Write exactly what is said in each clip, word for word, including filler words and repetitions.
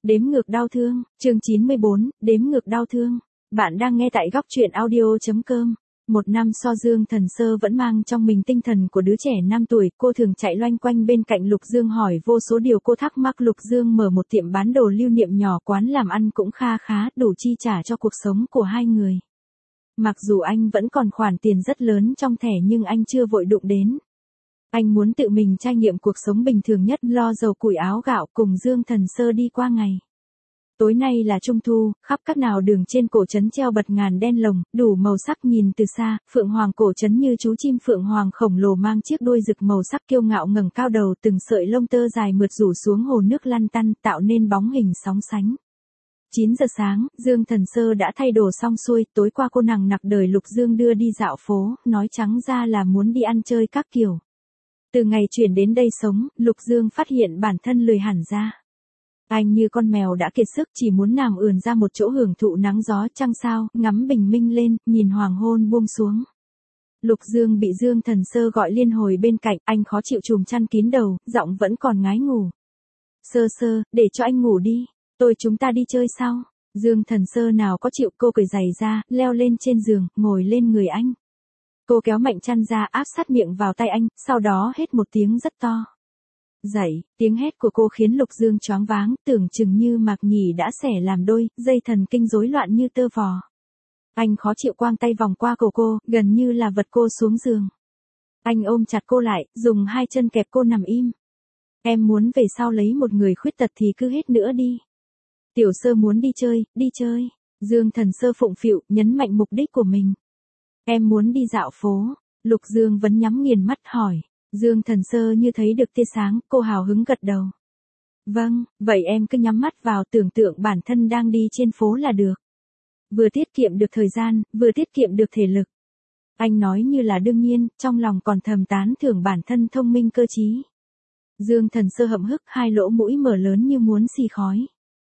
Đếm ngược đau thương, chương chín mươi bốn, đếm ngược đau thương. Bạn đang nghe tại góc truyện audio.com. Một năm so Dương Thần Sơ vẫn mang trong mình tinh thần của đứa trẻ năm tuổi, cô thường chạy loanh quanh bên cạnh Lục Dương hỏi vô số điều cô thắc mắc. Lục Dương mở một tiệm bán đồ lưu niệm nhỏ, quán làm ăn cũng kha khá, đủ chi trả cho cuộc sống của hai người. Mặc dù anh vẫn còn khoản tiền rất lớn trong thẻ nhưng anh chưa vội đụng đến. Anh muốn tự mình trải nghiệm cuộc sống bình thường nhất, lo dầu củi áo gạo cùng Dương Thần Sơ đi qua ngày. Tối nay là Trung Thu, khắp các nào đường trên cổ trấn treo bật ngàn đen lồng, đủ màu sắc. Nhìn từ xa, Phượng Hoàng cổ trấn như chú chim Phượng Hoàng khổng lồ mang chiếc đuôi rực màu sắc kiêu ngạo ngẩng cao đầu, từng sợi lông tơ dài mượt rủ xuống hồ nước lăn tăn, tạo nên bóng hình sóng sánh. chín giờ sáng, Dương Thần Sơ đã thay đồ xong xuôi, tối qua cô nằng nặc đợi Lục Dương đưa đi dạo phố, nói trắng ra là muốn đi ăn chơi các kiểu. Từ ngày chuyển đến đây sống, Lục Dương phát hiện bản thân lười hẳn ra. Anh như con mèo đã kiệt sức, chỉ muốn nằm ườn ra một chỗ hưởng thụ nắng gió trăng sao, ngắm bình minh lên, nhìn hoàng hôn buông xuống. Lục Dương bị Dương Thần Sơ gọi liên hồi bên cạnh, anh khó chịu trùm chăn kín đầu, giọng vẫn còn ngái ngủ. Sơ Sơ, để cho anh ngủ đi, tôi chúng ta đi chơi sao? Dương Thần Sơ nào có chịu, cô cởi giày ra, leo lên trên giường, ngồi lên người anh. Cô kéo mạnh chăn ra áp sát miệng vào tay anh, sau đó hét một tiếng rất to. Dậy, tiếng hét của cô khiến Lục Dương choáng váng, tưởng chừng như mạc nhì đã xẻ làm đôi, dây thần kinh rối loạn như tơ vò. Anh khó chịu quang tay vòng qua cổ cô, gần như là vật cô xuống giường. Anh ôm chặt cô lại, dùng hai chân kẹp cô nằm im. Em muốn về sau lấy một người khuyết tật thì cứ hết nữa đi. Tiểu Sơ muốn đi chơi, đi chơi. Dương Thần Sơ phụng phịu, nhấn mạnh mục đích của mình. Em muốn đi dạo phố. Lục Dương vẫn nhắm nghiền mắt hỏi. Dương Thần Sơ như thấy được tia sáng, cô hào hứng gật đầu. Vâng, vậy em cứ nhắm mắt vào, tưởng tượng bản thân đang đi trên phố là được. Vừa tiết kiệm được thời gian, vừa tiết kiệm được thể lực. Anh nói như là đương nhiên, trong lòng còn thầm tán thưởng bản thân thông minh cơ trí. Dương Thần Sơ hậm hức, hai lỗ mũi mở lớn như muốn xì khói.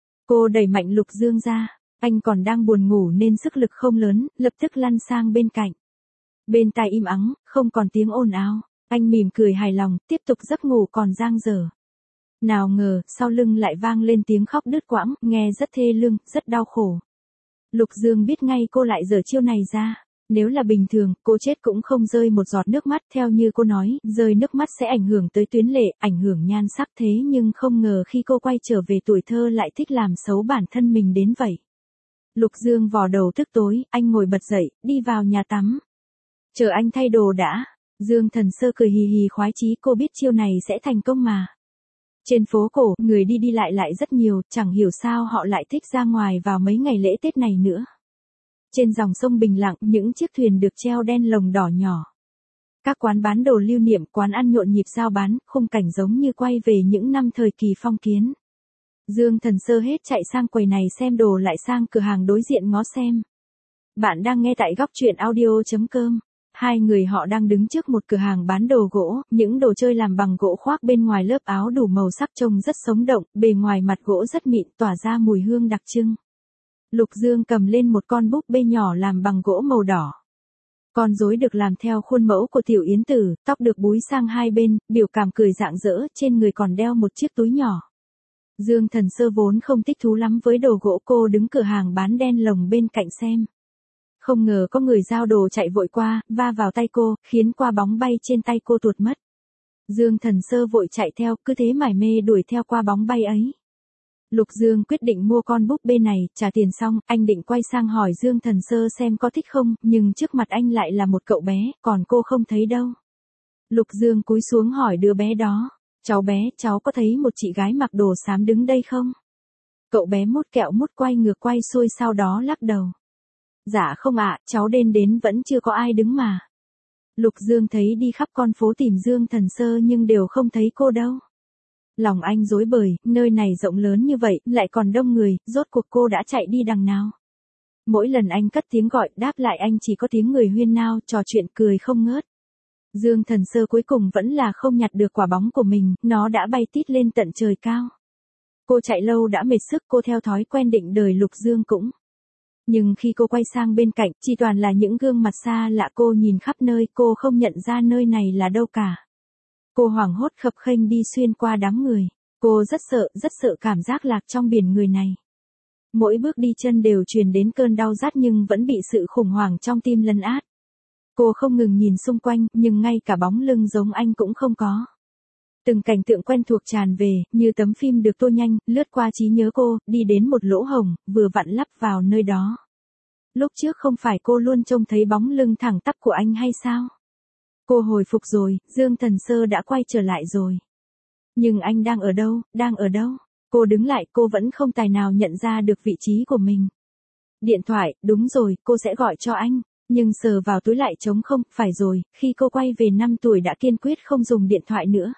Cô đẩy mạnh Lục Dương ra, anh còn đang buồn ngủ nên sức lực không lớn, lập tức lăn sang bên cạnh. Bên tai im ắng, không còn tiếng ồn ào. Anh mỉm cười hài lòng, tiếp tục giấc ngủ còn dang dở. Nào ngờ, sau lưng lại vang lên tiếng khóc đứt quãng, nghe rất thê lương, rất đau khổ. Lục Dương biết ngay cô lại giở chiêu này ra. Nếu là bình thường, cô chết cũng không rơi một giọt nước mắt. Theo như cô nói, rơi nước mắt sẽ ảnh hưởng tới tuyến lệ, ảnh hưởng nhan sắc, thế nhưng không ngờ khi cô quay trở về tuổi thơ lại thích làm xấu bản thân mình đến vậy. Lục Dương vò đầu tức tối, anh ngồi bật dậy, đi vào nhà tắm. Chờ anh thay đồ đã. Dương Thần Sơ cười hì hì khoái chí, cô biết chiêu này sẽ thành công mà. Trên phố cổ, người đi đi lại lại rất nhiều, chẳng hiểu sao họ lại thích ra ngoài vào mấy ngày lễ Tết này nữa. Trên dòng sông bình lặng, những chiếc thuyền được treo đen lồng đỏ nhỏ. Các quán bán đồ lưu niệm, quán ăn nhộn nhịp giao bán, khung cảnh giống như quay về những năm thời kỳ phong kiến. Dương Thần Sơ hết chạy sang quầy này xem đồ lại sang cửa hàng đối diện ngó xem. Bạn đang nghe tại góc truyện audio.com. Hai người họ đang đứng trước một cửa hàng bán đồ gỗ, những đồ chơi làm bằng gỗ khoác bên ngoài lớp áo đủ màu sắc trông rất sống động, bề ngoài mặt gỗ rất mịn, tỏa ra mùi hương đặc trưng. Lục Dương cầm lên một con búp bê nhỏ làm bằng gỗ màu đỏ. Con rối được làm theo khuôn mẫu của Tiểu Yến Tử, tóc được búi sang hai bên, biểu cảm cười rạng rỡ, trên người còn đeo một chiếc túi nhỏ. Dương Thần Sơ vốn không thích thú lắm với đồ gỗ, cô đứng cửa hàng bán đen lồng bên cạnh xem. Không ngờ có người giao đồ chạy vội qua, va vào tay cô, khiến quả bóng bay trên tay cô tuột mất. Dương Thần Sơ vội chạy theo, cứ thế mải mê đuổi theo quả bóng bay ấy. Lục Dương quyết định mua con búp bê này, trả tiền xong, anh định quay sang hỏi Dương Thần Sơ xem có thích không, nhưng trước mặt anh lại là một cậu bé, còn cô không thấy đâu. Lục Dương cúi xuống hỏi đứa bé đó, cháu bé, cháu có thấy một chị gái mặc đồ xám đứng đây không? Cậu bé mút kẹo mút quay ngược quay xuôi sau đó lắc đầu. Dạ không ạ, cháu đến đến vẫn chưa có ai đứng mà. Lục Dương thấy đi khắp con phố tìm Dương Thần Sơ nhưng đều không thấy cô đâu. Lòng anh rối bời, nơi này rộng lớn như vậy, lại còn đông người, rốt cuộc cô đã chạy đi đằng nào. Mỗi lần anh cất tiếng gọi, đáp lại anh chỉ có tiếng người huyên nao, trò chuyện cười không ngớt. Dương Thần Sơ cuối cùng vẫn là không nhặt được quả bóng của mình, nó đã bay tít lên tận trời cao. Cô chạy lâu đã mệt sức, cô theo thói quen định đợi Lục Dương cũng. Nhưng khi cô quay sang bên cạnh, chỉ toàn là những gương mặt xa lạ, cô nhìn khắp nơi, cô không nhận ra nơi này là đâu cả. Cô hoảng hốt khập khênh đi xuyên qua đám người. Cô rất sợ, rất sợ cảm giác lạc trong biển người này. Mỗi bước đi chân đều truyền đến cơn đau rát nhưng vẫn bị sự khủng hoảng trong tim lấn át. Cô không ngừng nhìn xung quanh, nhưng ngay cả bóng lưng giống anh cũng không có. Từng cảnh tượng quen thuộc tràn về, như tấm phim được tô nhanh, lướt qua trí nhớ cô, đi đến một lỗ hổng, vừa vặn lắp vào nơi đó. Lúc trước không phải cô luôn trông thấy bóng lưng thẳng tắp của anh hay sao? Cô hồi phục rồi, Dương Thần Sơ đã quay trở lại rồi. Nhưng anh đang ở đâu, đang ở đâu? Cô đứng lại, cô vẫn không tài nào nhận ra được vị trí của mình. Điện thoại, đúng rồi, cô sẽ gọi cho anh. Nhưng sờ vào túi lại trống không, phải rồi, khi cô quay về năm tuổi đã kiên quyết không dùng điện thoại nữa.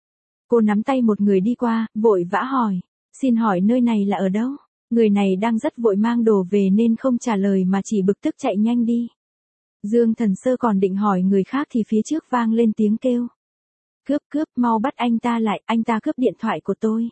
Cô nắm tay một người đi qua, vội vã hỏi. Xin hỏi nơi này là ở đâu? Người này đang rất vội mang đồ về nên không trả lời mà chỉ bực tức chạy nhanh đi. Dương Thần Sơ còn định hỏi người khác thì phía trước vang lên tiếng kêu. Cướp cướp, mau bắt anh ta lại, anh ta cướp điện thoại của tôi.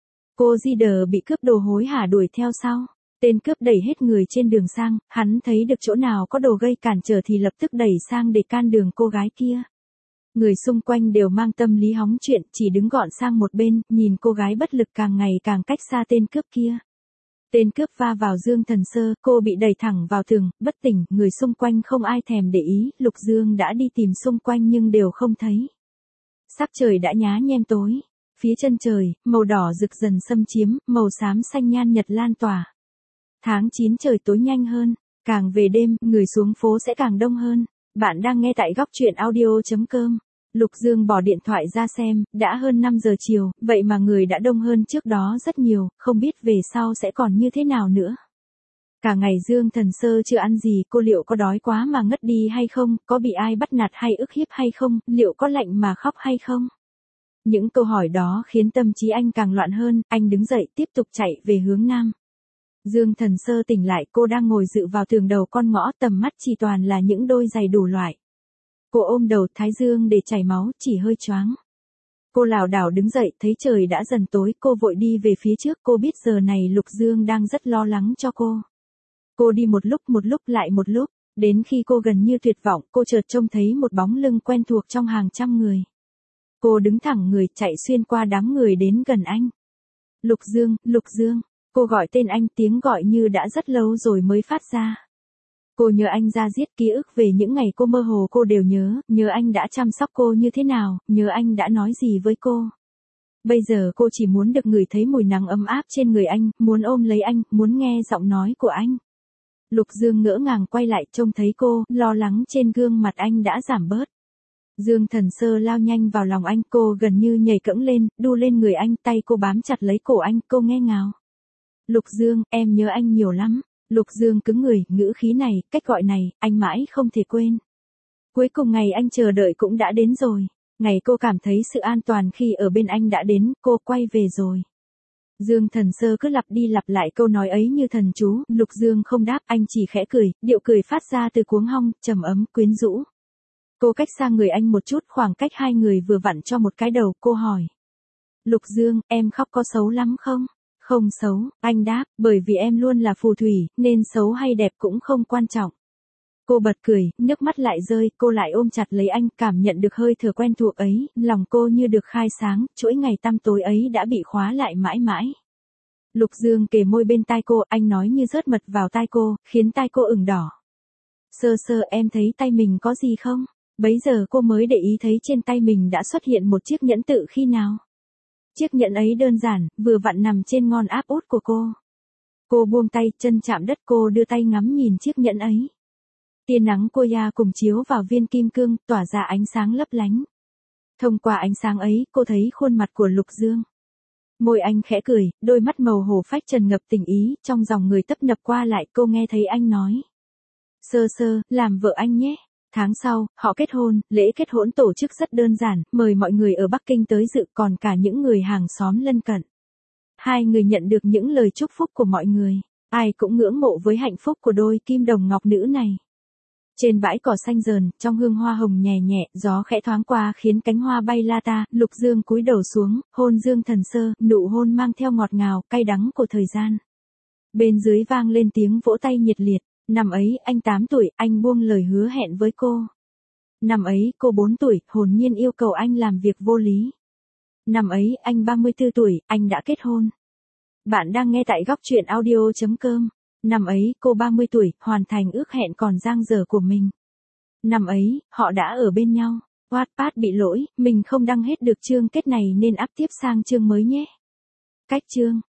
Cô Di Đờ bị cướp đồ hối hả đuổi theo sau. Tên cướp đẩy hết người trên đường sang, hắn thấy được chỗ nào có đồ gây cản trở thì lập tức đẩy sang để can đường cô gái kia. Người xung quanh đều mang tâm lý hóng chuyện, chỉ đứng gọn sang một bên, nhìn cô gái bất lực càng ngày càng cách xa tên cướp kia. Tên cướp va vào Dương Thần Sơ, cô bị đẩy thẳng vào tường, bất tỉnh, người xung quanh không ai thèm để ý, Lục Dương đã đi tìm xung quanh nhưng đều không thấy. Sắc trời đã nhá nhem tối, phía chân trời, màu đỏ rực dần xâm chiếm, màu xám xanh nhan nhật lan tỏa. Tháng chín trời tối nhanh hơn, càng về đêm, người xuống phố sẽ càng đông hơn. Bạn đang nghe tại góc truyện audio chấm com. Lục Dương bỏ điện thoại ra xem, đã hơn năm giờ chiều, vậy mà người đã đông hơn trước đó rất nhiều, không biết về sau sẽ còn như thế nào nữa. Cả ngày Dương Thần Sơ chưa ăn gì, cô liệu có đói quá mà ngất đi hay không, có bị ai bắt nạt hay ức hiếp hay không, liệu có lạnh mà khóc hay không? Những câu hỏi đó khiến tâm trí anh càng loạn hơn, anh đứng dậy tiếp tục chạy về hướng nam. Dương Thần Sơ tỉnh lại, cô đang ngồi dựa vào tường đầu con ngõ, tầm mắt chỉ toàn là những đôi giày đủ loại. Cô ôm đầu, thái dương để chảy máu, chỉ hơi choáng. Cô lảo đảo đứng dậy, thấy trời đã dần tối, cô vội đi về phía trước, cô biết giờ này Lục Dương đang rất lo lắng cho cô. Cô đi một lúc một lúc lại một lúc, đến khi cô gần như tuyệt vọng, cô chợt trông thấy một bóng lưng quen thuộc trong hàng trăm người. Cô đứng thẳng người, chạy xuyên qua đám người đến gần anh. Lục Dương, Lục Dương. Cô gọi tên anh, tiếng gọi như đã rất lâu rồi mới phát ra. Cô nhớ anh ra diết, ký ức về những ngày cô mơ hồ cô đều nhớ, nhớ anh đã chăm sóc cô như thế nào, nhớ anh đã nói gì với cô. Bây giờ cô chỉ muốn được ngửi thấy mùi nắng ấm áp trên người anh, muốn ôm lấy anh, muốn nghe giọng nói của anh. Lục Dương ngỡ ngàng quay lại trông thấy cô, lo lắng trên gương mặt anh đã giảm bớt. Dương Thần Sơ lao nhanh vào lòng anh, cô gần như nhảy cẫng lên, đu lên người anh, tay cô bám chặt lấy cổ anh, cô nghe ngào. Lục Dương, em nhớ anh nhiều lắm. Lục Dương cứng người, ngữ khí này, cách gọi này, anh mãi không thể quên. Cuối cùng ngày anh chờ đợi cũng đã đến rồi. Ngày cô cảm thấy sự an toàn khi ở bên anh đã đến, cô quay về rồi. Dương Thần Sơ cứ lặp đi lặp lại câu nói ấy như thần chú, Lục Dương không đáp, anh chỉ khẽ cười, điệu cười phát ra từ cuống họng, trầm ấm, quyến rũ. Cô cách xa người anh một chút, khoảng cách hai người vừa vặn cho một cái đầu, cô hỏi. Lục Dương, em khóc có xấu lắm không? Không xấu, anh đáp, bởi vì em luôn là phù thủy, nên xấu hay đẹp cũng không quan trọng. Cô bật cười, nước mắt lại rơi, cô lại ôm chặt lấy anh, cảm nhận được hơi thở quen thuộc ấy, lòng cô như được khai sáng, chuỗi ngày tăm tối ấy đã bị khóa lại mãi mãi. Lục Dương kề môi bên tai cô, anh nói như rớt mật vào tai cô, khiến tai cô ửng đỏ. Sơ Sơ, em thấy tay mình có gì không? Bấy giờ cô mới để ý thấy trên tay mình đã xuất hiện một chiếc nhẫn tự khi nào. Chiếc nhẫn ấy đơn giản, vừa vặn nằm trên ngón áp út của cô. Cô buông tay, chân chạm đất, cô đưa tay ngắm nhìn chiếc nhẫn ấy. Tia nắng cô ya cùng chiếu vào viên kim cương, tỏa ra ánh sáng lấp lánh. Thông qua ánh sáng ấy, cô thấy khuôn mặt của Lục Dương. Môi anh khẽ cười, đôi mắt màu hổ phách trần ngập tình ý, trong dòng người tấp nập qua lại, cô nghe thấy anh nói. Sơ Sơ, làm vợ anh nhé. Tháng sau, họ kết hôn, lễ kết hôn tổ chức rất đơn giản, mời mọi người ở Bắc Kinh tới dự, còn cả những người hàng xóm lân cận. Hai người nhận được những lời chúc phúc của mọi người, ai cũng ngưỡng mộ với hạnh phúc của đôi kim đồng ngọc nữ này. Trên bãi cỏ xanh rờn, trong hương hoa hồng nhẹ nhẹ, gió khẽ thoáng qua khiến cánh hoa bay la ta, Lục Dương cúi đầu xuống, hôn Dương Thần Sơ, nụ hôn mang theo ngọt ngào, cay đắng của thời gian. Bên dưới vang lên tiếng vỗ tay nhiệt liệt. Năm ấy, anh tám tuổi, anh buông lời hứa hẹn với cô. Năm ấy, cô bốn tuổi, hồn nhiên yêu cầu anh làm việc vô lý. Năm ấy, anh ba mươi tư tuổi, anh đã kết hôn. Bạn đang nghe tại góc truyện audio.com. Năm ấy, cô ba mươi tuổi, hoàn thành ước hẹn còn dang dở của mình. Năm ấy, họ đã ở bên nhau. Wattpad bị lỗi, mình không đăng hết được chương kết này nên up tiếp sang chương mới nhé. Cách chương.